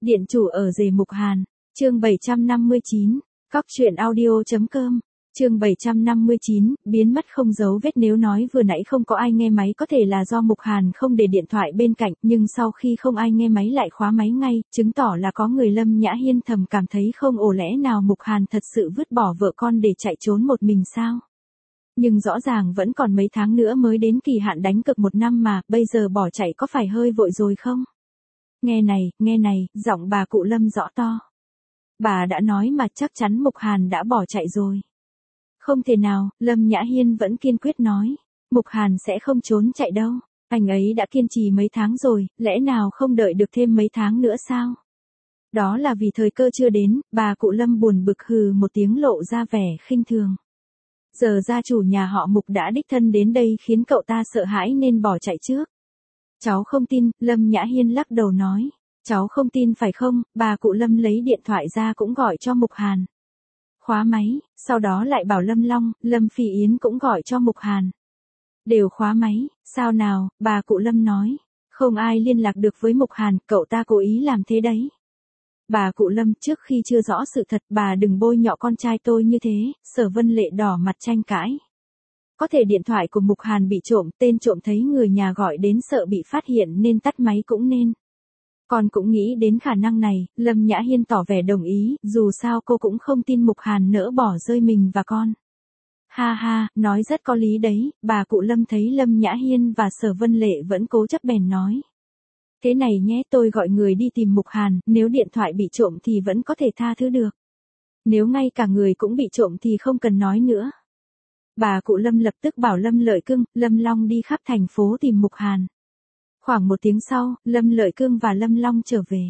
Điện chủ ở rể Mục Hàn, chương 759, Cóc truyện audio.com, chương 759, biến mất không dấu vết. Nếu nói vừa nãy không có ai nghe máy có thể là do Mục Hàn không để điện thoại bên cạnh, nhưng sau khi không ai nghe máy lại khóa máy ngay, chứng tỏ là có người. Lâm Nhã Hiên thầm cảm thấy không ổn, lẽ nào Mục Hàn thật sự vứt bỏ vợ con để chạy trốn một mình sao? Nhưng rõ ràng vẫn còn mấy tháng nữa mới đến kỳ hạn đánh cược 1 năm mà, bây giờ bỏ chạy có phải hơi vội rồi không? Nghe này, giọng bà cụ Lâm rõ to. Bà đã nói mà, chắc chắn Mục Hàn đã bỏ chạy rồi. Không thể nào, Lâm Nhã Hiên vẫn kiên quyết nói. Mục Hàn sẽ không trốn chạy đâu. Anh ấy đã kiên trì mấy tháng rồi, lẽ nào không đợi được thêm mấy tháng nữa sao? Đó là vì thời cơ chưa đến, bà cụ Lâm buồn bực hừ một tiếng lộ ra vẻ khinh thường. Giờ gia chủ nhà họ Mục đã đích thân đến đây khiến cậu ta sợ hãi nên bỏ chạy trước. Cháu không tin, Lâm Nhã Hiên lắc đầu nói. Cháu không tin phải không? Bà cụ Lâm lấy điện thoại ra cũng gọi cho Mục Hàn. Khóa máy, sau đó lại bảo Lâm Long, Lâm Phi Yến cũng gọi cho Mục Hàn. Đều khóa máy, sao nào? Bà cụ Lâm nói. Không ai liên lạc được với Mục Hàn, cậu ta cố ý làm thế đấy. Bà cụ Lâm, trước khi chưa rõ sự thật, bà đừng bôi nhọ con trai tôi như thế. Sở Vân Lệ đỏ mặt tranh cãi. Có thể điện thoại của Mục Hàn bị trộm, tên trộm thấy người nhà gọi đến sợ bị phát hiện nên tắt máy cũng nên. Con cũng nghĩ đến khả năng này, Lâm Nhã Hiên tỏ vẻ đồng ý, dù sao cô cũng không tin Mục Hàn nỡ bỏ rơi mình và con. Ha ha, nói rất có lý đấy. Bà cụ Lâm thấy Lâm Nhã Hiên và Sở Vân Lệ vẫn cố chấp bèn nói. Thế này nhé, tôi gọi người đi tìm Mục Hàn, nếu điện thoại bị trộm thì vẫn có thể tha thứ được. Nếu ngay cả người cũng bị trộm thì không cần nói nữa. Bà cụ Lâm lập tức bảo Lâm Lợi Cương, Lâm Long đi khắp thành phố tìm Mục Hàn. Khoảng 1 tiếng sau, Lâm Lợi Cương và Lâm Long trở về.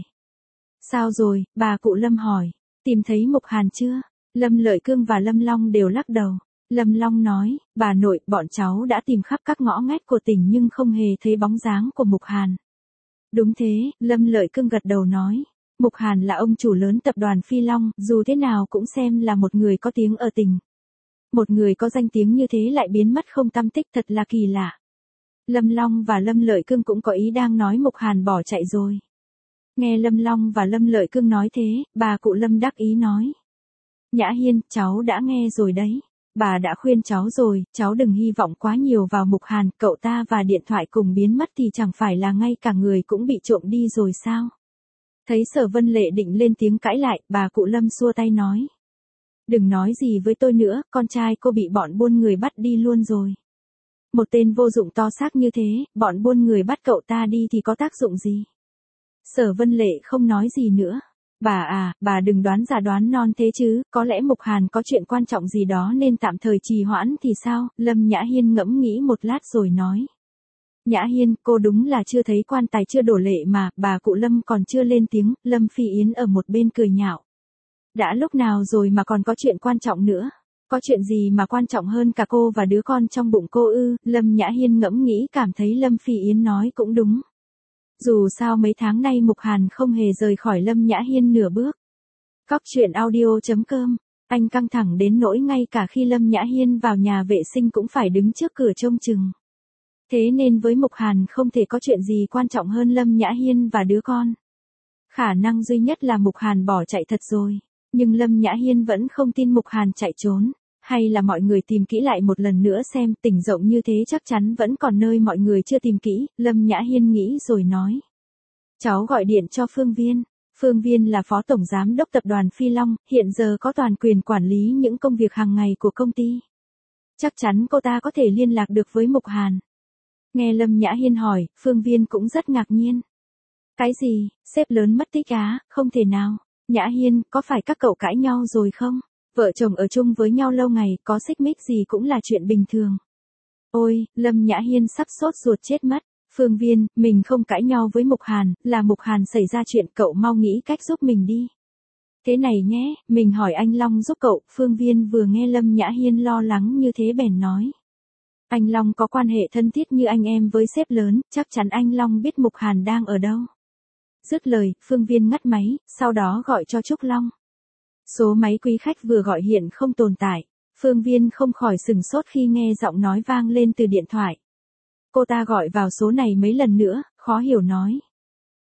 Sao rồi? Bà cụ Lâm hỏi. Tìm thấy Mục Hàn chưa? Lâm Lợi Cương và Lâm Long đều lắc đầu. Lâm Long nói, bà nội, bọn cháu đã tìm khắp các ngõ ngách của tỉnh nhưng không hề thấy bóng dáng của Mục Hàn. Đúng thế, Lâm Lợi Cương gật đầu nói. Mục Hàn là ông chủ lớn tập đoàn Phi Long, dù thế nào cũng xem là một người có tiếng ở tỉnh. Một người có danh tiếng như thế lại biến mất không tăm tích, thật là kỳ lạ. Lâm Long và Lâm Lợi Cương cũng có ý đang nói Mục Hàn bỏ chạy rồi. Nghe Lâm Long và Lâm Lợi Cương nói thế, bà cụ Lâm đắc ý nói. Nhã Hiên, cháu đã nghe rồi đấy. Bà đã khuyên cháu rồi, cháu đừng hy vọng quá nhiều vào Mục Hàn, cậu ta và điện thoại cùng biến mất thì chẳng phải là ngay cả người cũng bị trộm đi rồi sao? Thấy Sở Vân Lệ định lên tiếng cãi lại, bà cụ Lâm xua tay nói. Đừng nói gì với tôi nữa, con trai cô bị bọn buôn người bắt đi luôn rồi. Một tên vô dụng to xác như thế, bọn buôn người bắt cậu ta đi thì có tác dụng gì? Sở Vân Lệ không nói gì nữa. Bà đừng đoán già đoán non thế chứ, có lẽ Mục Hàn có chuyện quan trọng gì đó nên tạm thời trì hoãn thì sao? Lâm Nhã Hiên ngẫm nghĩ một lát rồi nói. Nhã Hiên, cô đúng là chưa thấy quan tài chưa đổ lệ mà. Bà cụ Lâm còn chưa lên tiếng, Lâm Phi Yến ở một bên cười nhạo. Đã lúc nào rồi mà còn có chuyện quan trọng nữa? Có chuyện gì mà quan trọng hơn cả cô và đứa con trong bụng cô ư? Lâm Nhã Hiên ngẫm nghĩ cảm thấy Lâm Phi Yến nói cũng đúng. Dù sao mấy tháng nay Mục Hàn không hề rời khỏi Lâm Nhã Hiên nửa bước. Cóc truyện audio.com, anh căng thẳng đến nỗi ngay cả khi Lâm Nhã Hiên vào nhà vệ sinh cũng phải đứng trước cửa trông chừng. Thế nên với Mục Hàn không thể có chuyện gì quan trọng hơn Lâm Nhã Hiên và đứa con. Khả năng duy nhất là Mục Hàn bỏ chạy thật rồi. Nhưng Lâm Nhã Hiên vẫn không tin Mục Hàn chạy trốn. Hay là mọi người tìm kỹ lại một lần nữa xem, tỉnh rộng như thế chắc chắn vẫn còn nơi mọi người chưa tìm kỹ. Lâm Nhã Hiên nghĩ rồi nói. Cháu gọi điện cho Phương Viên. Phương Viên là phó tổng giám đốc tập đoàn Phi Long, hiện giờ có toàn quyền quản lý những công việc hàng ngày của công ty. Chắc chắn cô ta có thể liên lạc được với Mục Hàn. Nghe Lâm Nhã Hiên hỏi, Phương Viên cũng rất ngạc nhiên. Cái gì, sếp lớn mất tích á? Không thể nào. Nhã Hiên, có phải các cậu cãi nhau rồi không? Vợ chồng ở chung với nhau lâu ngày, có xích mích gì cũng là chuyện bình thường. Ôi, Lâm Nhã Hiên sắp sốt ruột chết mất. Phương Viên, mình không cãi nhau với Mục Hàn, là Mục Hàn xảy ra chuyện, cậu mau nghĩ cách giúp mình đi. Thế này nhé, mình hỏi anh Long giúp cậu. Phương Viên vừa nghe Lâm Nhã Hiên lo lắng như thế bèn nói. Anh Long có quan hệ thân thiết như anh em với sếp lớn, chắc chắn anh Long biết Mục Hàn đang ở đâu. Dứt lời, Phương Viên ngắt máy, sau đó gọi cho Trúc Long. Số máy quý khách vừa gọi hiện không tồn tại. Phương Viên không khỏi sừng sốt khi nghe giọng nói vang lên từ điện thoại. Cô ta gọi vào số này mấy lần nữa, khó hiểu nói.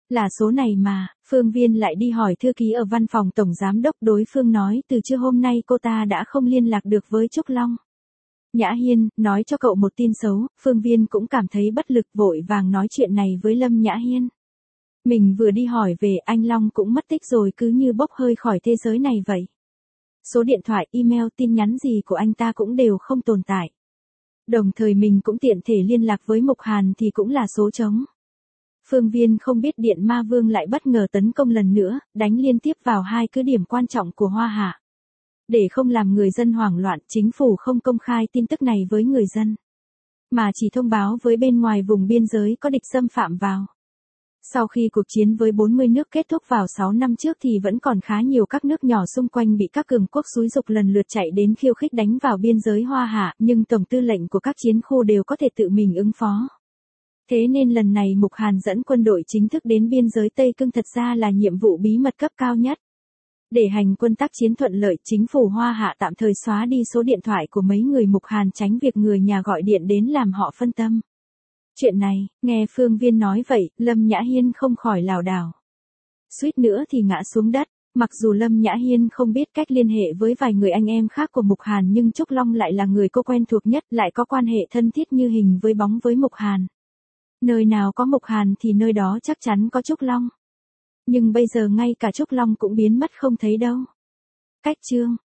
Là số này mà, Phương Viên lại đi hỏi thư ký ở văn phòng tổng giám đốc, đối phương nói từ trưa hôm nay cô ta đã không liên lạc được với Trúc Long. Nhã Hiên, nói cho cậu một tin xấu, Phương Viên cũng cảm thấy bất lực, vội vàng nói chuyện này với Lâm Nhã Hiên. Mình vừa đi hỏi về, anh Long cũng mất tích rồi, cứ như bốc hơi khỏi thế giới này vậy. Số điện thoại, email, tin nhắn gì của anh ta cũng đều không tồn tại. Đồng thời mình cũng tiện thể liên lạc với Mục Hàn thì cũng là số trống. Phương Viên không biết Điện Ma Vương lại bất ngờ tấn công lần nữa, đánh liên tiếp vào hai cứ điểm quan trọng của Hoa Hạ. Để không làm người dân hoảng loạn, chính phủ không công khai tin tức này với người dân, mà chỉ thông báo với bên ngoài vùng biên giới có địch xâm phạm vào. Sau khi cuộc chiến với 40 nước kết thúc vào 6 năm trước thì vẫn còn khá nhiều các nước nhỏ xung quanh bị các cường quốc xúi giục lần lượt chạy đến khiêu khích đánh vào biên giới Hoa Hạ, nhưng tổng tư lệnh của các chiến khu đều có thể tự mình ứng phó. Thế nên lần này Mục Hàn dẫn quân đội chính thức đến biên giới Tây Cương thật ra là nhiệm vụ bí mật cấp cao nhất. Để hành quân tác chiến thuận lợi, chính phủ Hoa Hạ tạm thời xóa đi số điện thoại của mấy người Mục Hàn, tránh việc người nhà gọi điện đến làm họ phân tâm. Chuyện này, nghe Phương Viên nói vậy, Lâm Nhã Hiên không khỏi lảo đảo. Suýt nữa thì ngã xuống đất. Mặc dù Lâm Nhã Hiên không biết cách liên hệ với vài người anh em khác của Mục Hàn, nhưng Trúc Long lại là người cô quen thuộc nhất, lại có quan hệ thân thiết như hình với bóng với Mục Hàn. Nơi nào có Mục Hàn thì nơi đó chắc chắn có Trúc Long. Nhưng bây giờ ngay cả Trúc Long cũng biến mất không thấy đâu. Cách chương